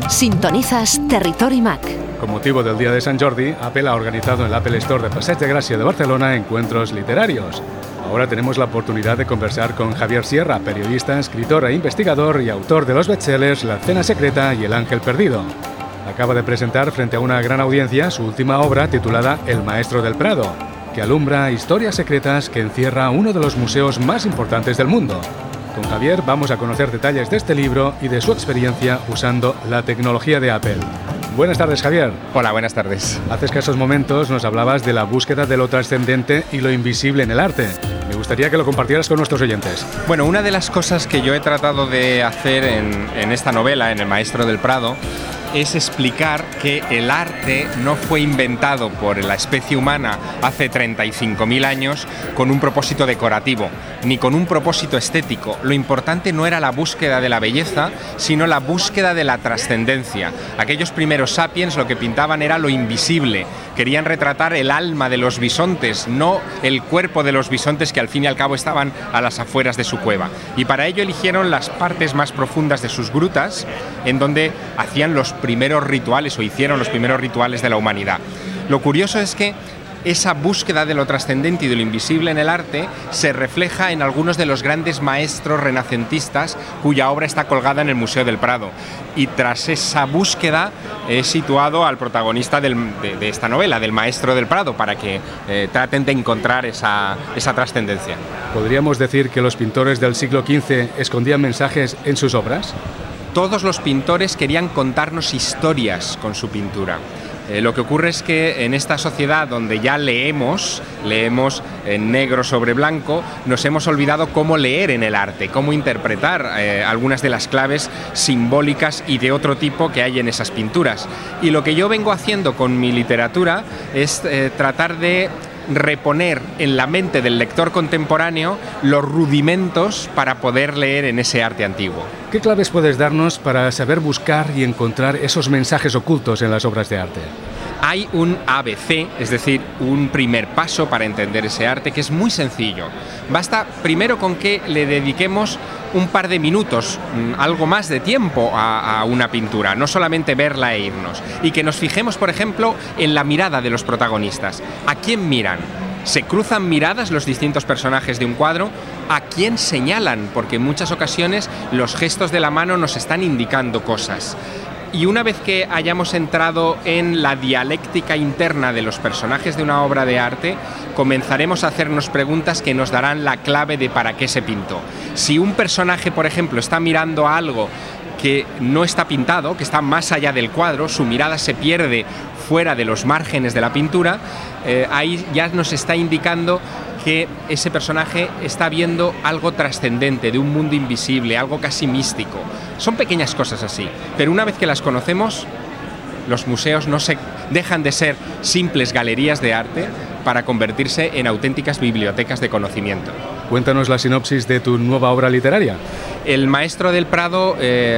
Sintonizas Territori Mac. Con motivo del Día de Sant Jordi, Apple ha organizado en el Apple Store de Passeig de Gràcia de Barcelona encuentros literarios. Ahora tenemos la oportunidad de conversar con Javier Sierra, periodista, escritor e investigador y autor de los bestsellers La Cena Secreta y El Ángel Perdido. Acaba de presentar frente a una gran audiencia su última obra titulada El Maestro del Prado, que alumbra historias secretas que encierra uno de los museos más importantes del mundo. Con Javier vamos a conocer detalles de este libro y de su experiencia usando la tecnología de Apple. Buenas tardes, Javier. Hola, buenas tardes. Hace escasos momentos nos hablabas de la búsqueda de lo trascendente y lo invisible en el arte. Me gustaría que lo compartieras con nuestros oyentes. Bueno, una de las cosas que yo he tratado de hacer en esta novela, en El Maestro del Prado, es explicar que el arte no fue inventado por la especie humana hace 35.000 años con un propósito decorativo, ni con un propósito estético. Lo importante no era la búsqueda de la belleza, sino la búsqueda de la trascendencia. Aquellos primeros sapiens lo que pintaban era lo invisible. Querían retratar el alma de los bisontes, no el cuerpo de los bisontes que al fin y al cabo estaban a las afueras de su cueva. Y para ello eligieron las partes más profundas de sus grutas, en donde hacían los primeros rituales o hicieron los primeros rituales de la humanidad. Lo curioso es que esa búsqueda de lo trascendente y de lo invisible en el arte se refleja en algunos de los grandes maestros renacentistas cuya obra está colgada en el Museo del Prado. Y tras esa búsqueda he situado al protagonista de esta novela, del Maestro del Prado, para que traten de encontrar esa trascendencia. ¿Podríamos decir que los pintores del siglo XV escondían mensajes en sus obras? Todos los pintores querían contarnos historias con su pintura. Lo que ocurre es que en esta sociedad donde ya leemos en negro sobre blanco, nos hemos olvidado cómo leer en el arte, cómo interpretar algunas de las claves simbólicas y de otro tipo que hay en esas pinturas. Y lo que yo vengo haciendo con mi literatura es tratar de reponer en la mente del lector contemporáneo los rudimentos para poder leer en ese arte antiguo. ¿Qué claves puedes darnos para saber buscar y encontrar esos mensajes ocultos en las obras de arte? Hay un ABC, es decir, un primer paso para entender ese arte que es muy sencillo. Basta primero con que le dediquemos un par de minutos, algo más de tiempo a una pintura, no solamente verla e irnos. Y que nos fijemos, por ejemplo, en la mirada de los protagonistas. ¿A quién miran? ¿Se cruzan miradas los distintos personajes de un cuadro? ¿A quién señalan? Porque en muchas ocasiones los gestos de la mano nos están indicando cosas. Y una vez que hayamos entrado en la dialéctica interna de los personajes de una obra de arte, comenzaremos a hacernos preguntas que nos darán la clave de para qué se pintó. Si un personaje, por ejemplo, está mirando a algo que no está pintado, que está más allá del cuadro, su mirada se pierde fuera de los márgenes de la pintura, ahí ya nos está indicando que ese personaje está viendo algo trascendente, de un mundo invisible, algo casi místico. Son pequeñas cosas así, pero una vez que las conocemos, los museos no se dejan de ser simples galerías de arte para convertirse en auténticas bibliotecas de conocimiento. Cuéntanos la sinopsis de tu nueva obra literaria. El Maestro del Prado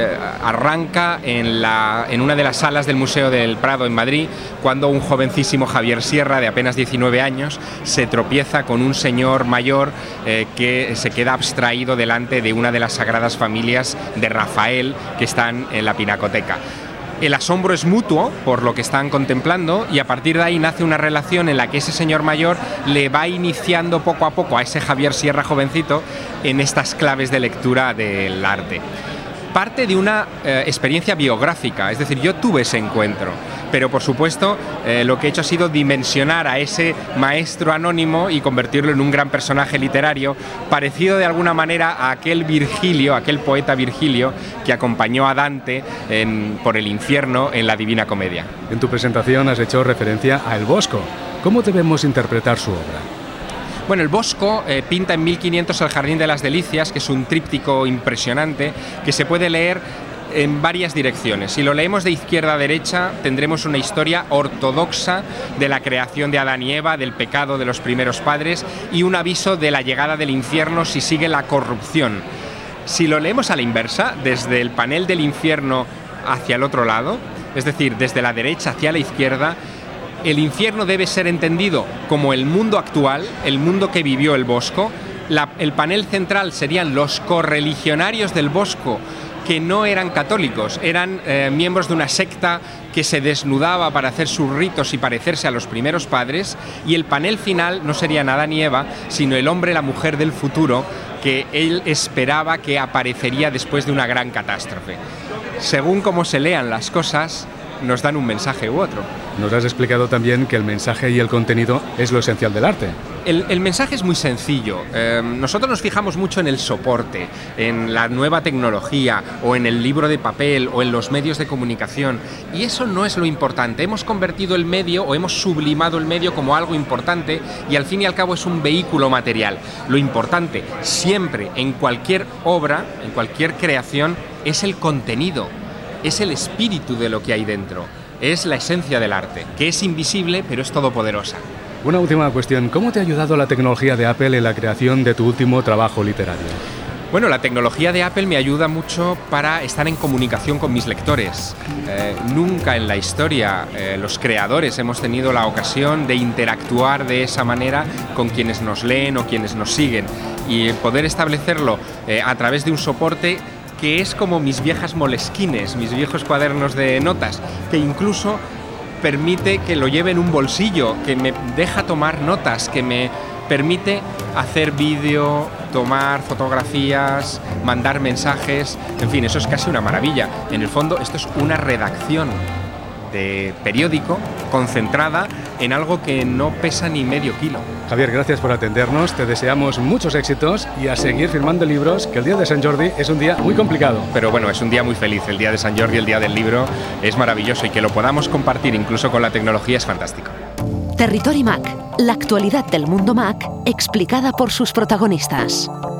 arranca en una de las salas del Museo del Prado en Madrid, cuando un jovencísimo Javier Sierra, de apenas 19 años, se tropieza con un señor mayor que se queda abstraído delante de una de las Sagradas Familias de Rafael que están en la Pinacoteca. El asombro es mutuo por lo que están contemplando y a partir de ahí nace una relación en la que ese señor mayor le va iniciando poco a poco a ese Javier Sierra jovencito en estas claves de lectura del arte. Parte de una experiencia biográfica, es decir, yo tuve ese encuentro, pero por supuesto lo que he hecho ha sido dimensionar a ese maestro anónimo y convertirlo en un gran personaje literario, parecido de alguna manera a aquel Virgilio, aquel poeta Virgilio que acompañó a Dante por el infierno en la Divina Comedia. En tu presentación has hecho referencia a El Bosco. ¿Cómo debemos interpretar su obra? Bueno, el Bosco pinta en 1500 el Jardín de las Delicias, que es un tríptico impresionante que se puede leer en varias direcciones. Si lo leemos de izquierda a derecha, tendremos una historia ortodoxa de la creación de Adán y Eva, del pecado de los primeros padres y un aviso de la llegada del infierno si sigue la corrupción. Si lo leemos a la inversa, desde el panel del infierno hacia el otro lado, es decir, desde la derecha hacia la izquierda, el infierno debe ser entendido como el mundo actual, el mundo que vivió el Bosco. El panel central serían los correligionarios del Bosco, que no eran católicos, eran miembros de una secta que se desnudaba para hacer sus ritos y parecerse a los primeros padres, y el panel final no serían Adán y Eva, sino el hombre y la mujer del futuro que él esperaba que aparecería después de una gran catástrofe. Según cómo se lean las cosas, nos dan un mensaje u otro. Nos has explicado también que el mensaje y el contenido es lo esencial del arte. El mensaje es muy sencillo. Nosotros nos fijamos mucho en el soporte, en la nueva tecnología, o en el libro de papel, o en los medios de comunicación, y eso no es lo importante. Hemos convertido el medio, o hemos sublimado el medio como algo importante, y al fin y al cabo es un vehículo material. Lo importante, siempre, en cualquier obra, en cualquier creación, es el contenido, es el espíritu de lo que hay dentro, es la esencia del arte, que es invisible pero es todopoderosa. Una última cuestión, ¿cómo te ha ayudado la tecnología de Apple en la creación de tu último trabajo literario? Bueno, la tecnología de Apple me ayuda mucho para estar en comunicación con mis lectores. Nunca en la historia los creadores hemos tenido la ocasión de interactuar de esa manera con quienes nos leen o quienes nos siguen, y poder establecerlo a través de un soporte que es como mis viejas moleskines, mis viejos cuadernos de notas, que incluso permite que lo lleve en un bolsillo, que me deja tomar notas, que me permite hacer vídeo, tomar fotografías, mandar mensajes, en fin, eso es casi una maravilla. En el fondo, esto es una redacción de periódico concentrada en algo que no pesa ni medio kilo. Javier, gracias por atendernos, te deseamos muchos éxitos y a seguir firmando libros, que el día de Sant Jordi es un día muy complicado. Pero bueno, es un día muy feliz, el día de Sant Jordi, el día del libro, es maravilloso, y que lo podamos compartir incluso con la tecnología es fantástico. Territory Mac, la actualidad del mundo Mac explicada por sus protagonistas.